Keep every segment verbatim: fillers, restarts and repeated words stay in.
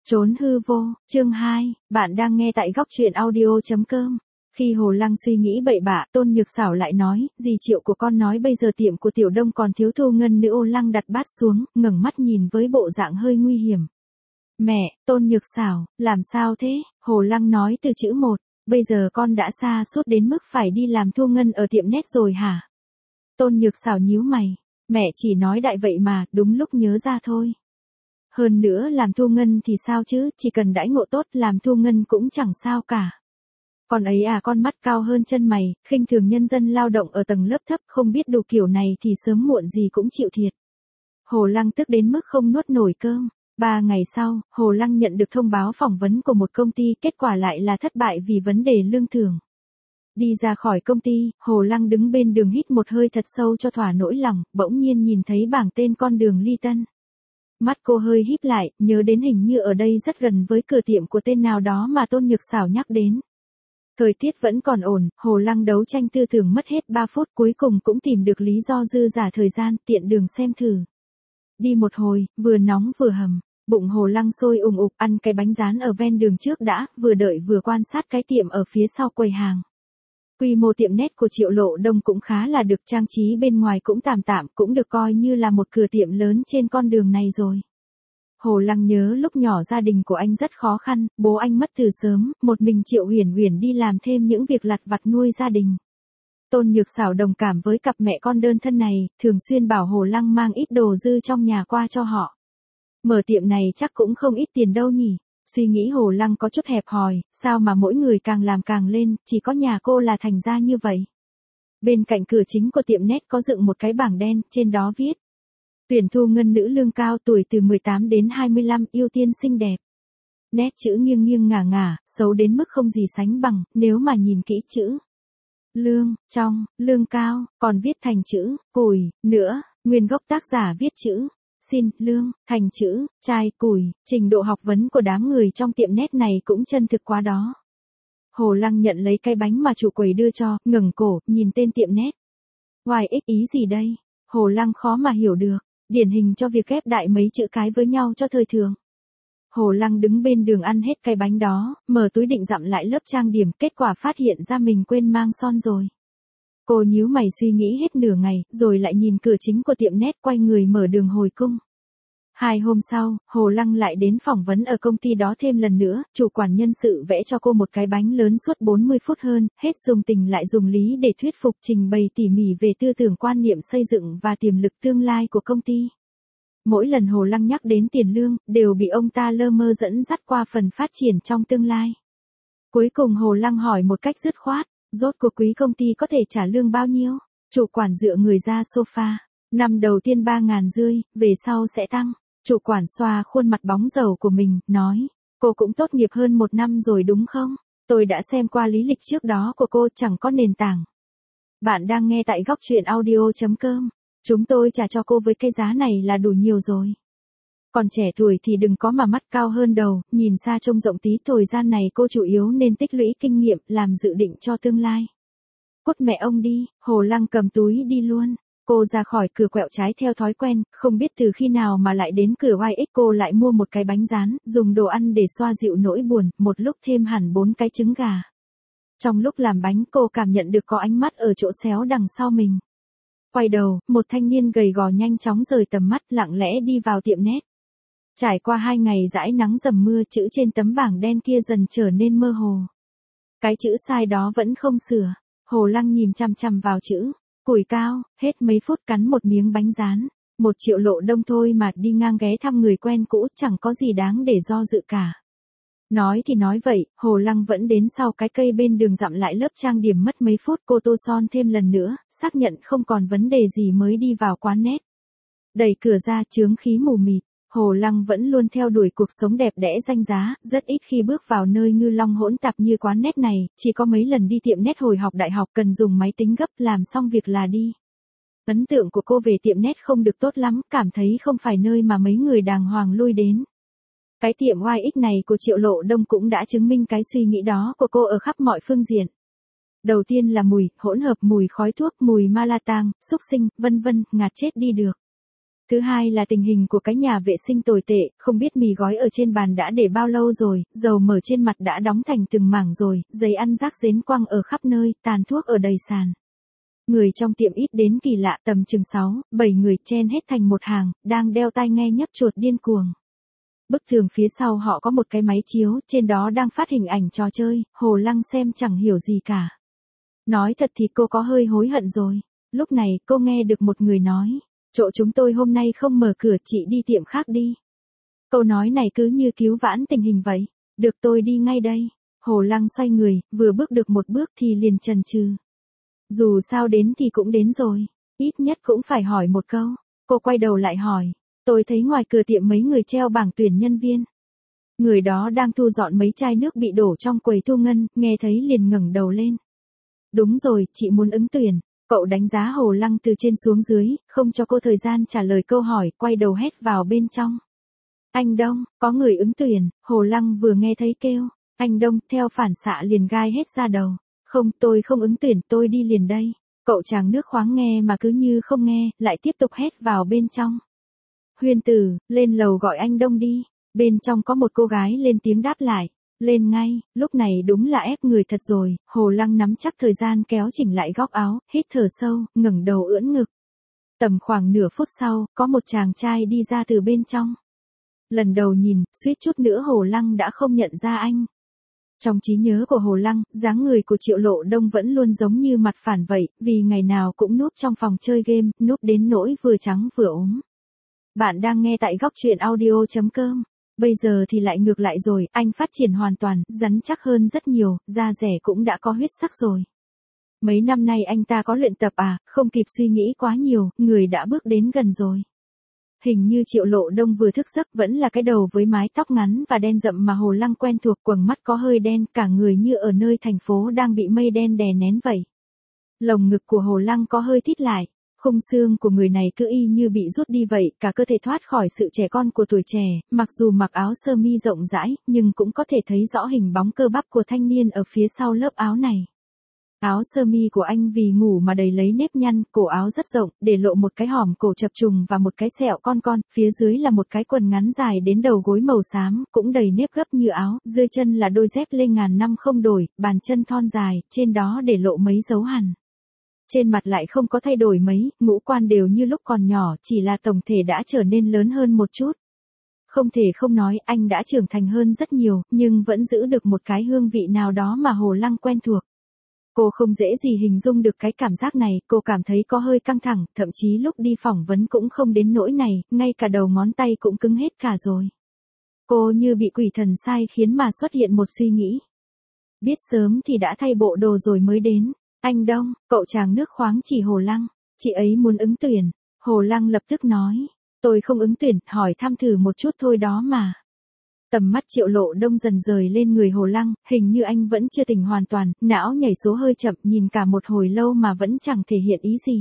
Trốn hư vô, chương hai, bạn đang nghe tại góc truyện audio.com. Khi Hồ Lăng suy nghĩ bậy bạ, Tôn Nhược Xảo lại nói, dì Triệu của con nói bây giờ tiệm của Tiểu Đông còn thiếu thu ngân nữ. Ô Lăng đặt bát xuống, ngẩng mắt nhìn với bộ dạng hơi nguy hiểm. Mẹ, Tôn Nhược Xảo, làm sao thế? Hồ Lăng nói từ chữ một, bây giờ con đã xa suốt đến mức phải đi làm thu ngân ở tiệm nét rồi hả? Tôn Nhược Xảo nhíu mày, mẹ chỉ nói đại vậy mà, đúng lúc nhớ ra thôi. Hơn nữa làm thu ngân thì sao chứ, chỉ cần đãi ngộ tốt làm thu ngân cũng chẳng sao cả. Con ấy à, con mắt cao hơn chân mày, khinh thường nhân dân lao động ở tầng lớp thấp, không biết đủ kiểu này thì sớm muộn gì cũng chịu thiệt. Hồ Lăng tức đến mức không nuốt nổi cơm. Ba ngày sau, Hồ Lăng nhận được thông báo phỏng vấn của một công ty, kết quả lại là thất bại vì vấn đề lương thưởng. Đi ra khỏi công ty, Hồ Lăng đứng bên đường hít một hơi thật sâu cho thỏa nỗi lòng, bỗng nhiên nhìn thấy bảng tên con đường Ly Tân. Mắt cô hơi híp lại, nhớ đến hình như ở đây rất gần với cửa tiệm của tên nào đó mà Tôn Nhược Xảo nhắc đến. Thời tiết vẫn còn ổn, Hồ Lăng đấu tranh tư tưởng mất hết ba phút, cuối cùng cũng tìm được lý do dư giả thời gian, tiện đường xem thử. Đi một hồi, vừa nóng vừa hầm, bụng Hồ Lăng sôi ùng ục, ăn cái bánh rán ở ven đường trước đã, vừa đợi vừa quan sát cái tiệm ở phía sau quầy hàng. Quy mô tiệm nét của Triệu Lộ Đông cũng khá là được, trang trí bên ngoài cũng tạm tạm, cũng được coi như là một cửa tiệm lớn trên con đường này rồi. Hồ Lăng nhớ lúc nhỏ gia đình của anh rất khó khăn, bố anh mất từ sớm, một mình Triệu Huyền Huyền đi làm thêm những việc lặt vặt nuôi gia đình. Tôn Nhược Xảo đồng cảm với cặp mẹ con đơn thân này, thường xuyên bảo Hồ Lăng mang ít đồ dư trong nhà qua cho họ. Mở tiệm này chắc cũng không ít tiền đâu nhỉ. Suy nghĩ Hồ Lăng có chút hẹp hòi, sao mà mỗi người càng làm càng lên, chỉ có nhà cô là thành ra như vậy. Bên cạnh cửa chính của tiệm nét có dựng một cái bảng đen, trên đó viết. Tuyển thu ngân nữ lương cao, tuổi từ mười tám đến hai mươi lăm, ưu tiên xinh đẹp. Nét chữ nghiêng nghiêng ngả ngả, xấu đến mức không gì sánh bằng, nếu mà nhìn kỹ chữ. Lương, trong, lương cao, còn viết thành chữ, củi, nữa, nguyên gốc tác giả viết chữ. Xin, lương, thành chữ, chai, củi, trình độ học vấn của đám người trong tiệm nét này cũng chân thực quá đó. Hồ Lăng nhận lấy cái bánh mà chủ quầy đưa cho, ngẩng cổ, nhìn tên tiệm nét. Hoài ích ý gì đây? Hồ Lăng khó mà hiểu được, điển hình cho việc ghép đại mấy chữ cái với nhau cho thời thường. Hồ Lăng đứng bên đường ăn hết cái bánh đó, mở túi định dặm lại lớp trang điểm, kết quả phát hiện ra mình quên mang son rồi. Cô nhíu mày suy nghĩ hết nửa ngày, rồi lại nhìn cửa chính của tiệm nét, quay người mở đường hồi cung. Hai hôm sau, Hồ Lăng lại đến phỏng vấn ở công ty đó thêm lần nữa, chủ quản nhân sự vẽ cho cô một cái bánh lớn suốt bốn mươi phút hơn, hết dùng tình lại dùng lý để thuyết phục, trình bày tỉ mỉ về tư tưởng quan niệm xây dựng và tiềm lực tương lai của công ty. Mỗi lần Hồ Lăng nhắc đến tiền lương, đều bị ông ta lơ mơ dẫn dắt qua phần phát triển trong tương lai. Cuối cùng Hồ Lăng hỏi một cách dứt khoát. Rốt cuộc quý công ty có thể trả lương bao nhiêu? Chủ quản dựa người ra sofa. Năm đầu tiên ba ngàn rưỡi, về sau sẽ tăng. Chủ quản xoa khuôn mặt bóng dầu của mình, nói. Cô cũng tốt nghiệp hơn một năm rồi đúng không? Tôi đã xem qua lý lịch trước đó của cô, chẳng có nền tảng. Bạn đang nghe tại góc truyện audio.com. Chúng tôi trả cho cô với cái giá này là đủ nhiều rồi. Còn trẻ tuổi thì đừng có mà mắt cao hơn đầu, nhìn xa trông rộng tí, thời gian này cô chủ yếu nên tích lũy kinh nghiệm, làm dự định cho tương lai. Cút mẹ ông đi, Hồ Lăng cầm túi đi luôn. Cô ra khỏi cửa quẹo trái theo thói quen, không biết từ khi nào mà lại đến cửa oai ích, cô lại mua một cái bánh rán, dùng đồ ăn để xoa dịu nỗi buồn, một lúc thêm hẳn bốn cái trứng gà. Trong lúc làm bánh, cô cảm nhận được có ánh mắt ở chỗ xéo đằng sau mình. Quay đầu, một thanh niên gầy gò nhanh chóng rời tầm mắt, lặng lẽ đi vào tiệm nét. Trải qua hai ngày dãi nắng dầm mưa, chữ trên tấm bảng đen kia dần trở nên mơ hồ. Cái chữ sai đó vẫn không sửa. Hồ Lăng nhìn chằm chằm vào chữ củi cao, hết mấy phút cắn một miếng bánh rán. Một Triệu Lộ Đông thôi mà, đi ngang ghé thăm người quen cũ, chẳng có gì đáng để do dự cả. Nói thì nói vậy, Hồ Lăng vẫn đến sau cái cây bên đường dặm lại lớp trang điểm mất mấy phút, cô tô son thêm lần nữa, xác nhận không còn vấn đề gì mới đi vào quán nét. Đẩy cửa ra, chướng khí mù mịt. Hồ Lăng vẫn luôn theo đuổi cuộc sống đẹp đẽ danh giá, rất ít khi bước vào nơi ngư long hỗn tạp như quán nét này, chỉ có mấy lần đi tiệm nét hồi học đại học cần dùng máy tính gấp, làm xong việc là đi. Ấn tượng của cô về tiệm nét không được tốt lắm, cảm thấy không phải nơi mà mấy người đàng hoàng lui đến. Cái tiệm oai ích này của Triệu Lộ Đông cũng đã chứng minh cái suy nghĩ đó của cô ở khắp mọi phương diện. Đầu tiên là mùi, hỗn hợp mùi khói thuốc, mùi ma la tang, xúc sinh, vân vân, ngạt chết đi được. Thứ hai là tình hình của cái nhà vệ sinh tồi tệ, không biết mì gói ở trên bàn đã để bao lâu rồi, dầu mỡ trên mặt đã đóng thành từng mảng rồi, giấy ăn rác rến quăng ở khắp nơi, tàn thuốc ở đầy sàn. Người trong tiệm ít đến kỳ lạ, tầm chừng sáu, bảy người chen hết thành một hàng, đang đeo tai nghe nhấp chuột điên cuồng. Bức tường phía sau họ có một cái máy chiếu, trên đó đang phát hình ảnh trò chơi, Hồ Lăng xem chẳng hiểu gì cả. Nói thật thì cô có hơi hối hận rồi. Lúc này cô nghe được một người nói, chỗ chúng tôi hôm nay không mở cửa, chị đi tiệm khác đi. Câu nói này cứ như cứu vãn tình hình vậy. Được, tôi đi ngay đây. Hồ Lăng xoay người, vừa bước được một bước thì liền chần chừ. Dù sao đến thì cũng đến rồi, ít nhất cũng phải hỏi một câu. Cô quay đầu lại hỏi, tôi thấy ngoài cửa tiệm mấy người treo bảng tuyển nhân viên. Người đó đang thu dọn mấy chai nước bị đổ trong quầy thu ngân, nghe thấy liền ngẩng đầu lên. Đúng rồi, chị muốn ứng tuyển. Cậu đánh giá Hồ Lăng từ trên xuống dưới, không cho cô thời gian trả lời câu hỏi, quay đầu hét vào bên trong. Anh Đông, có người ứng tuyển. Hồ Lăng vừa nghe thấy kêu anh Đông, theo phản xạ liền gai hết ra đầu. Không, tôi không ứng tuyển, tôi đi liền đây. Cậu chàng nước khoáng nghe mà cứ như không nghe, lại tiếp tục hét vào bên trong. Huyên Tử, lên lầu gọi anh Đông đi. Bên trong có một cô gái lên tiếng đáp lại. Lên ngay, lúc này đúng là ép người thật rồi. Hồ Lăng nắm chắc thời gian kéo chỉnh lại góc áo, hít thở sâu, ngẩng đầu ưỡn ngực. Tầm khoảng nửa phút sau, có một chàng trai đi ra từ bên trong. Lần đầu nhìn, suýt chút nữa Hồ Lăng đã không nhận ra anh. Trong trí nhớ của Hồ Lăng, dáng người của Triệu Lộ Đông vẫn luôn giống như mặt phản vậy, vì ngày nào cũng núp trong phòng chơi game, núp đến nỗi vừa trắng vừa ốm. Bạn đang nghe tại góc truyện audio chấm com. Bây giờ thì lại ngược lại rồi, anh phát triển hoàn toàn, rắn chắc hơn rất nhiều, da rẻ cũng đã có huyết sắc rồi. Mấy năm nay anh ta có luyện tập à, không kịp suy nghĩ quá nhiều, người đã bước đến gần rồi. Hình như Triệu Lộ Đông vừa thức giấc, vẫn là cái đầu với mái tóc ngắn và đen rậm mà Hồ Lăng quen thuộc, quầng mắt có hơi đen, cả người như ở nơi thành phố đang bị mây đen đè nén vậy. Lồng ngực của Hồ Lăng có hơi thít lại, khung xương của người này cứ y như bị rút đi vậy, cả cơ thể thoát khỏi sự trẻ con của tuổi trẻ, mặc dù mặc áo sơ mi rộng rãi, nhưng cũng có thể thấy rõ hình bóng cơ bắp của thanh niên ở phía sau lớp áo này. Áo sơ mi của anh vì ngủ mà đầy lấy nếp nhăn, cổ áo rất rộng, để lộ một cái hòm cổ chập trùng và một cái sẹo con con, phía dưới là một cái quần ngắn dài đến đầu gối màu xám, cũng đầy nếp gấp như áo, dưới chân là đôi dép lê ngàn năm không đổi, bàn chân thon dài, trên đó để lộ mấy dấu hằn. Trên mặt lại không có thay đổi mấy, ngũ quan đều như lúc còn nhỏ, chỉ là tổng thể đã trở nên lớn hơn một chút. Không thể không nói anh đã trưởng thành hơn rất nhiều, nhưng vẫn giữ được một cái hương vị nào đó mà Hồ Lăng quen thuộc. Cô không dễ gì hình dung được cái cảm giác này, cô cảm thấy có hơi căng thẳng, thậm chí lúc đi phỏng vấn cũng không đến nỗi này, ngay cả đầu ngón tay cũng cứng hết cả rồi. Cô như bị quỷ thần sai khiến mà xuất hiện một suy nghĩ. Biết sớm thì đã thay bộ đồ rồi mới đến. Anh Đông, cậu chàng nước khoáng chỉ Hồ Lăng, chị ấy muốn ứng tuyển. Hồ Lăng lập tức nói, tôi không ứng tuyển, hỏi thăm thử một chút thôi đó mà. Tầm mắt Triệu Lộ Đông dần rời lên người Hồ Lăng, hình như anh vẫn chưa tỉnh hoàn toàn, não nhảy số hơi chậm, nhìn cả một hồi lâu mà vẫn chẳng thể hiện ý gì.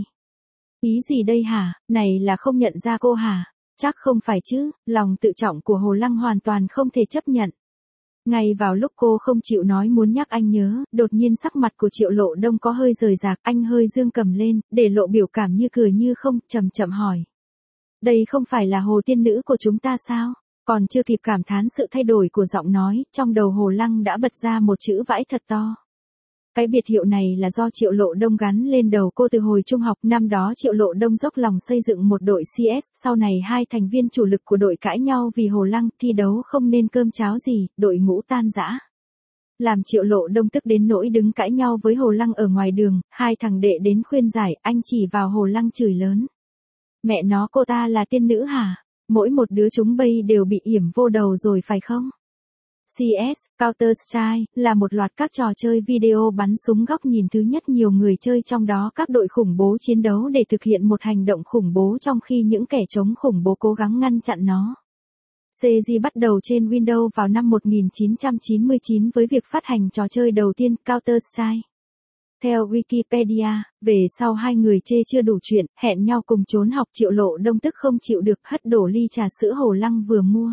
Ý gì đây hả, này là không nhận ra cô hả? Chắc không phải chứ, lòng tự trọng của Hồ Lăng hoàn toàn không thể chấp nhận. Ngay vào lúc cô không chịu nói muốn nhắc anh nhớ, đột nhiên sắc mặt của Triệu Lộ Đông có hơi rời rạc, anh hơi dương cầm lên, để lộ biểu cảm như cười như không, chậm chậm hỏi. Đây không phải là Hồ tiên nữ của chúng ta sao? Còn chưa kịp cảm thán sự thay đổi của giọng nói, trong đầu Hồ Lăng đã bật ra một chữ vãi thật to. Cái biệt hiệu này là do Triệu Lộ Đông gắn lên đầu cô từ hồi trung học, năm đó Triệu Lộ Đông dốc lòng xây dựng một đội xê ét, sau này hai thành viên chủ lực của đội cãi nhau vì Hồ Lăng, thi đấu không nên cơm cháo gì, đội ngũ tan rã. Làm Triệu Lộ Đông tức đến nỗi đứng cãi nhau với Hồ Lăng ở ngoài đường, hai thằng đệ đến khuyên giải, anh chỉ vào Hồ Lăng chửi lớn. Mẹ nó, cô ta là tiên nữ hả? Mỗi một đứa chúng bây đều bị yểm vô đầu rồi phải không? xê ét, Counter-Strike, là một loạt các trò chơi video bắn súng góc nhìn thứ nhất nhiều người chơi, trong đó các đội khủng bố chiến đấu để thực hiện một hành động khủng bố trong khi những kẻ chống khủng bố cố gắng ngăn chặn nó. xê giê bắt đầu trên Windows vào năm một nghìn chín trăm chín mươi chín với việc phát hành trò chơi đầu tiên Counter-Strike. Theo Wikipedia, về sau hai người chê chưa đủ chuyện, hẹn nhau cùng trốn học. Triệu Lộ Đông tức không chịu được, hất đổ ly trà sữa Hồ Lăng vừa mua.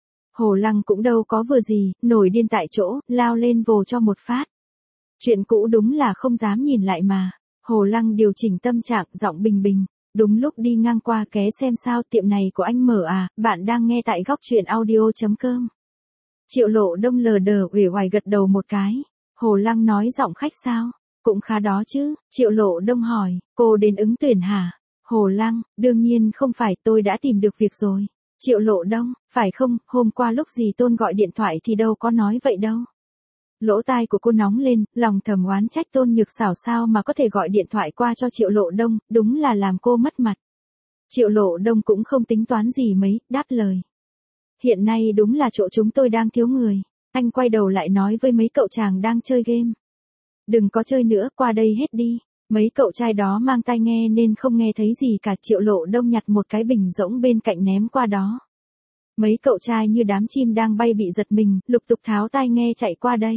Hồ Lăng cũng đâu có vừa gì, nổi điên tại chỗ, lao lên vồ cho một phát. Chuyện cũ đúng là không dám nhìn lại mà. Hồ Lăng điều chỉnh tâm trạng, giọng bình bình. Đúng lúc đi ngang qua ké xem sao tiệm này của anh mở à, bạn đang nghe tại góc truyện audio.com. Triệu Lộ Đông lờ đờ uể oải gật đầu một cái. Hồ Lăng nói giọng khách sao? Cũng khá đó chứ, Triệu Lộ Đông hỏi, cô đến ứng tuyển hả? Hồ Lăng, đương nhiên không phải, tôi đã tìm được việc rồi. Triệu Lộ Đông, phải không, hôm qua lúc dì Tôn gọi điện thoại thì đâu có nói vậy đâu. Lỗ tai của cô nóng lên, lòng thầm oán trách Tôn Nhược Xảo sao mà có thể gọi điện thoại qua cho Triệu Lộ Đông, đúng là làm cô mất mặt. Triệu Lộ Đông cũng không tính toán gì mấy, đáp lời. Hiện nay đúng là chỗ chúng tôi đang thiếu người. Anh quay đầu lại nói với mấy cậu chàng đang chơi game. Đừng có chơi nữa, qua đây hết đi. Mấy cậu trai đó mang tai nghe nên không nghe thấy gì cả. Triệu Lộ Đông nhặt một cái bình rỗng bên cạnh ném qua đó. Mấy cậu trai như đám chim đang bay bị giật mình, lục tục tháo tai nghe chạy qua đây.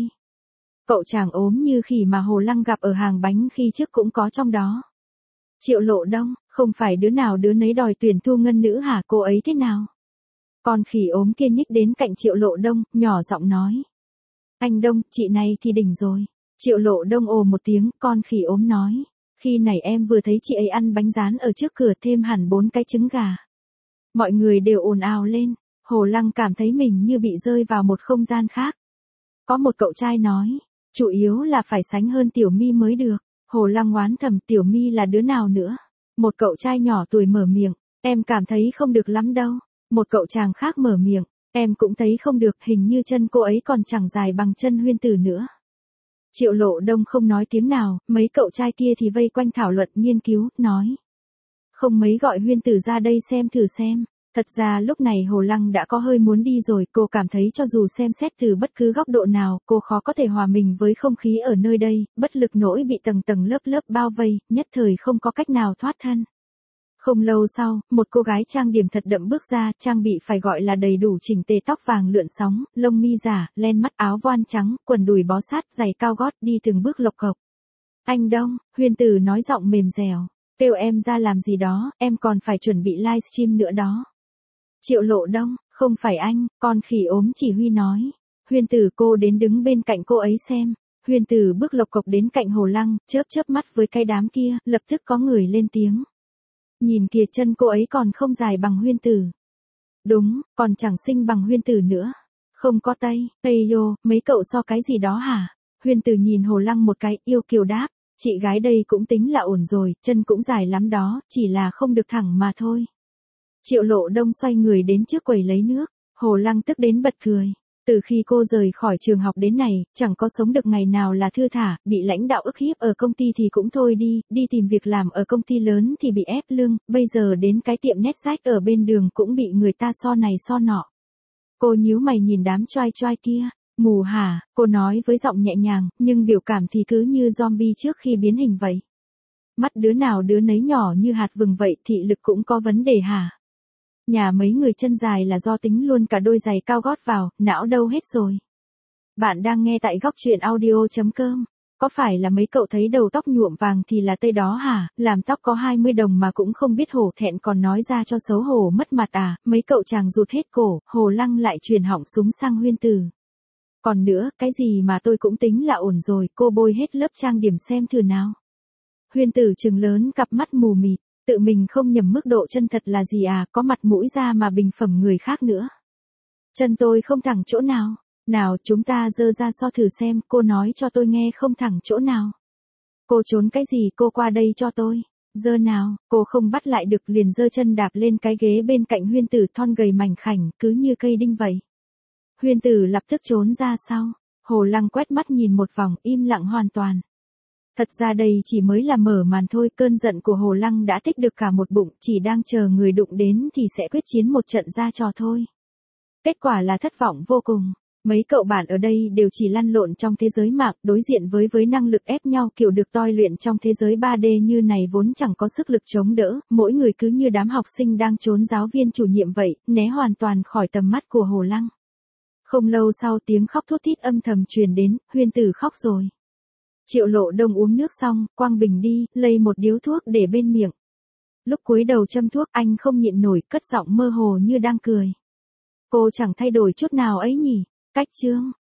Cậu chàng ốm như khỉ mà Hồ Lăng gặp ở hàng bánh khi trước cũng có trong đó. Triệu Lộ Đông, không phải đứa nào đứa nấy đòi tuyển thu ngân nữ hả, cô ấy thế nào? Con khỉ ốm kia nhích đến cạnh Triệu Lộ Đông, nhỏ giọng nói. Anh Đông, chị này thì đỉnh rồi. Triệu Lộ Đông ồ một tiếng, con khỉ ốm nói. Khi này em vừa thấy chị ấy ăn bánh rán ở trước cửa thêm hẳn bốn cái trứng gà. Mọi người đều ồn ào lên. Hồ Lăng cảm thấy mình như bị rơi vào một không gian khác. Có một cậu trai nói, chủ yếu là phải sánh hơn Tiểu My mới được. Hồ Lăng oán thầm, Tiểu My là đứa nào nữa? Một cậu trai nhỏ tuổi mở miệng, em cảm thấy không được lắm đâu. Một cậu chàng khác mở miệng, em cũng thấy không được, hình như chân cô ấy còn chẳng dài bằng chân Huyên Tử nữa. Triệu Lộ Đông không nói tiếng nào, mấy cậu trai kia thì vây quanh thảo luận nghiên cứu, nói. Không mấy gọi Huyên Tử ra đây xem thử xem. Thật ra lúc này Hồ Lăng đã có hơi muốn đi rồi, cô cảm thấy cho dù xem xét từ bất cứ góc độ nào, cô khó có thể hòa mình với không khí ở nơi đây, bất lực nỗi bị tầng tầng lớp lớp bao vây, nhất thời không có cách nào thoát thân. Không lâu sau, một cô gái trang điểm thật đậm bước ra, trang bị phải gọi là đầy đủ chỉnh tề, tóc vàng lượn sóng, lông mi giả, len mắt, áo voan trắng, quần đùi bó sát, giày cao gót, đi từng bước lộc cộc. Anh Đông, Huyên Tử nói giọng mềm dẻo, kêu em ra làm gì đó, em còn phải chuẩn bị livestream nữa đó. Triệu Lộ Đông, không phải anh, con khỉ ốm chỉ huy nói. Huyên Tử, cô đến đứng bên cạnh cô ấy xem. Huyên Tử bước lộc cộc đến cạnh Hồ Lăng, chớp chớp mắt với cái đám kia, lập tức có người lên tiếng. Nhìn kìa, chân cô ấy còn không dài bằng Huyên Tử. Đúng, còn chẳng xinh bằng Huyên Tử nữa. Không có tay, ây yo, mấy cậu so cái gì đó hả? Huyên Tử nhìn Hồ Lăng một cái, yêu kiều đáp. Chị gái đây cũng tính là ổn rồi, chân cũng dài lắm đó, chỉ là không được thẳng mà thôi. Triệu Lộ Đông xoay người đến trước quầy lấy nước, Hồ Lăng tức đến bật cười. Từ khi cô rời khỏi trường học đến này, chẳng có sống được ngày nào là thư thả, bị lãnh đạo ức hiếp ở công ty thì cũng thôi đi, đi tìm việc làm ở công ty lớn thì bị ép lương, bây giờ đến cái tiệm nét rách ở bên đường cũng bị người ta so này so nọ. Cô nhíu mày nhìn đám choai choai kia, mù hả, cô nói với giọng nhẹ nhàng, nhưng biểu cảm thì cứ như zombie trước khi biến hình vậy. Mắt đứa nào đứa nấy nhỏ như hạt vừng vậy, thị lực cũng có vấn đề hả? Nhà mấy người chân dài là do tính luôn cả đôi giày cao gót vào, não đâu hết rồi. Bạn đang nghe tại góc truyện audio.com. Có phải là mấy cậu thấy đầu tóc nhuộm vàng thì là tây đó hả? Làm tóc có hai mươi đồng mà cũng không biết hổ thẹn còn nói ra cho xấu hổ mất mặt à? Mấy cậu chàng rụt hết cổ, Hồ Lăng lại truyền họng súng sang Huyên Tử. Còn nữa, cái gì mà tôi cũng tính là ổn rồi, cô bôi hết lớp trang điểm xem thử nào. Huyên Tử trừng lớn cặp mắt mù mịt. Tự mình không nhầm mức độ chân thật là gì à, có mặt mũi ra mà bình phẩm người khác nữa. Chân tôi không thẳng chỗ nào. Nào chúng ta dơ ra so thử xem, cô nói cho tôi nghe không thẳng chỗ nào. Cô trốn cái gì, cô qua đây cho tôi. Dơ nào, cô không bắt lại được liền dơ chân đạp lên cái ghế bên cạnh Huyên Tử thon gầy mảnh khảnh, cứ như cây đinh vậy. Huyên Tử lập tức trốn ra sau. Hồ Lăng quét mắt nhìn một vòng, im lặng hoàn toàn. Thật ra đây chỉ mới là mở màn thôi, cơn giận của Hồ Lăng đã tích được cả một bụng, chỉ đang chờ người đụng đến thì sẽ quyết chiến một trận ra trò thôi. Kết quả là thất vọng vô cùng. Mấy cậu bạn ở đây đều chỉ lăn lộn trong thế giới mạng, đối diện với với năng lực ép nhau kiểu được toi luyện trong thế giới ba D như này vốn chẳng có sức lực chống đỡ, mỗi người cứ như đám học sinh đang trốn giáo viên chủ nhiệm vậy, né hoàn toàn khỏi tầm mắt của Hồ Lăng. Không lâu sau tiếng khóc thút thít âm thầm truyền đến, Huyên Tử khóc rồi. Triệu Lộ Đông uống nước xong, quang bình đi, lấy một điếu thuốc để bên miệng. Lúc cúi đầu châm thuốc anh không nhịn nổi, cất giọng mơ hồ như đang cười. Cô chẳng thay đổi chút nào ấy nhỉ, cách chương.